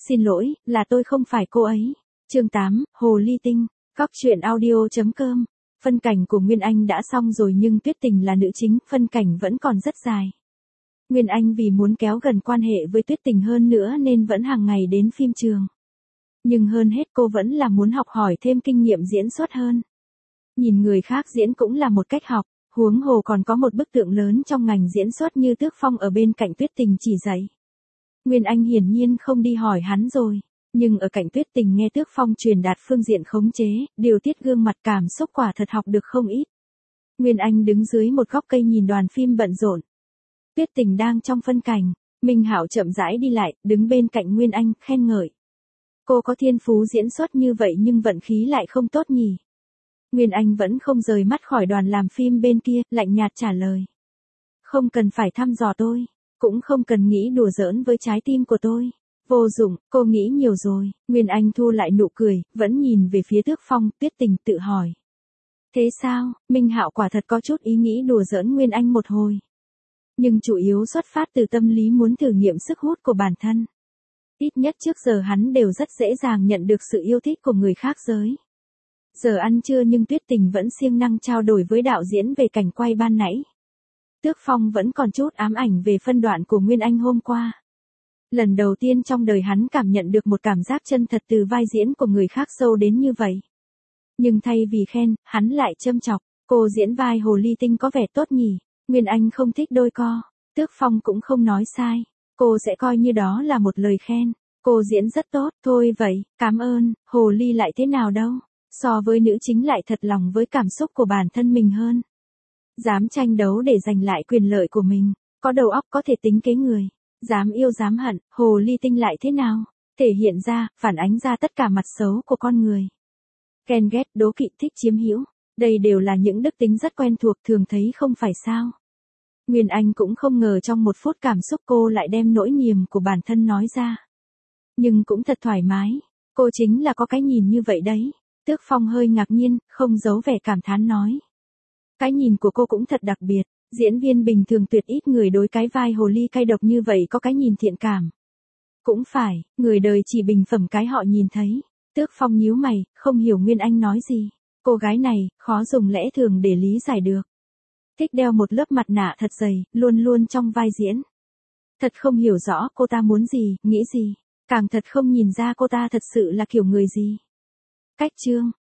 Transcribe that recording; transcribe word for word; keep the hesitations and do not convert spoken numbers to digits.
Xin lỗi, là tôi không phải cô ấy. Chương tám, Hồ Ly Tinh, Cóc truyện audio.com. Phân cảnh của Nguyên Anh đã xong rồi nhưng Tuyết Tình là nữ chính, phân cảnh vẫn còn rất dài. Nguyên Anh vì muốn kéo gần quan hệ với Tuyết Tình hơn nữa nên vẫn hàng ngày đến phim trường. Nhưng hơn hết cô vẫn là muốn học hỏi thêm kinh nghiệm diễn xuất hơn. Nhìn người khác diễn cũng là một cách học, huống hồ còn có một bức tượng lớn trong ngành diễn xuất như Tước Phong ở bên cạnh Tuyết Tình chỉ dạy. Nguyên Anh hiển nhiên không đi hỏi hắn rồi, nhưng ở cạnh Tuyết Tình nghe Tước Phong truyền đạt phương diện khống chế, điều tiết gương mặt cảm xúc quả thật học được không ít. Nguyên Anh đứng dưới một góc cây nhìn đoàn phim bận rộn. Tuyết Tình đang trong phân cảnh, Minh Hạo chậm rãi đi lại, đứng bên cạnh Nguyên Anh, khen ngợi. Cô có thiên phú diễn xuất như vậy nhưng vận khí lại không tốt nhỉ. Nguyên Anh vẫn không rời mắt khỏi đoàn làm phim bên kia, lạnh nhạt trả lời. Không cần phải thăm dò tôi, cũng không cần nghĩ đùa giỡn với trái tim của tôi. Vô dụng, cô nghĩ nhiều rồi. Nguyên Anh thu lại nụ cười, vẫn nhìn về phía Tước Phong, Tuyết Tình tự hỏi. Thế sao, Minh Hạo quả thật có chút ý nghĩ đùa giỡn Nguyên Anh một hồi. Nhưng chủ yếu xuất phát từ tâm lý muốn thử nghiệm sức hút của bản thân. Ít nhất trước giờ hắn đều rất dễ dàng nhận được sự yêu thích của người khác giới. Giờ ăn trưa nhưng Tuyết Tình vẫn siêng năng trao đổi với đạo diễn về cảnh quay ban nãy. Tước Phong vẫn còn chút ám ảnh về phân đoạn của Nguyên Anh hôm qua. Lần đầu tiên trong đời hắn cảm nhận được một cảm giác chân thật từ vai diễn của người khác sâu đến như vậy. Nhưng thay vì khen, hắn lại châm chọc, cô diễn vai Hồ Ly Tinh có vẻ tốt nhỉ, Nguyên Anh không thích đôi co. Tước Phong cũng không nói sai, cô sẽ coi như đó là một lời khen. Cô diễn rất tốt, thôi vậy, cảm ơn, Hồ Ly lại thế nào đâu. So với nữ chính lại thật lòng với cảm xúc của bản thân mình hơn. Dám tranh đấu để giành lại quyền lợi của mình, có đầu óc có thể tính kế người, dám yêu dám hận, Hồ Ly Tinh lại thế nào, thể hiện ra, phản ánh ra tất cả mặt xấu của con người. Ghen ghét, đố kỵ, thích chiếm hữu, đây đều là những đức tính rất quen thuộc thường thấy không phải sao. Nguyên Anh cũng không ngờ trong một phút cảm xúc cô lại đem nỗi niềm của bản thân nói ra. Nhưng cũng thật thoải mái, cô chính là có cái nhìn như vậy đấy. Tước Phong hơi ngạc nhiên, không giấu vẻ cảm thán nói. Cái nhìn của cô cũng thật đặc biệt, diễn viên bình thường tuyệt ít người đối cái vai hồ ly cay độc như vậy có cái nhìn thiện cảm. Cũng phải, người đời chỉ bình phẩm cái họ nhìn thấy. Tước Phong nhíu mày, không hiểu Nguyên Anh nói gì. Cô gái này, khó dùng lẽ thường để lý giải được. Thích đeo một lớp mặt nạ thật dày, luôn luôn trong vai diễn. Thật không hiểu rõ cô ta muốn gì, nghĩ gì. Càng thật không nhìn ra cô ta thật sự là kiểu người gì. Cách chương